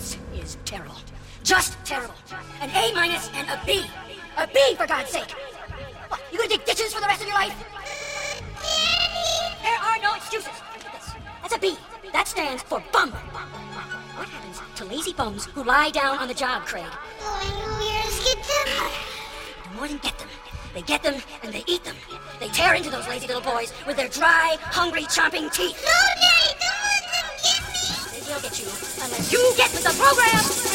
This is terrible. Just terrible. An A- and a B. A B, for God's sake. What, you gonna dig ditches for the rest of your life? There are no excuses. Look at this. That's a B. That stands for bum. What happens to lazy bums who lie down on the job, Craig? Let's get them. Do more than get them. They get them and they eat them. They tear into those lazy little boys with their dry, hungry, chomping teeth. No, Daddy, don't let them get me. They'll get you unless you get with the program.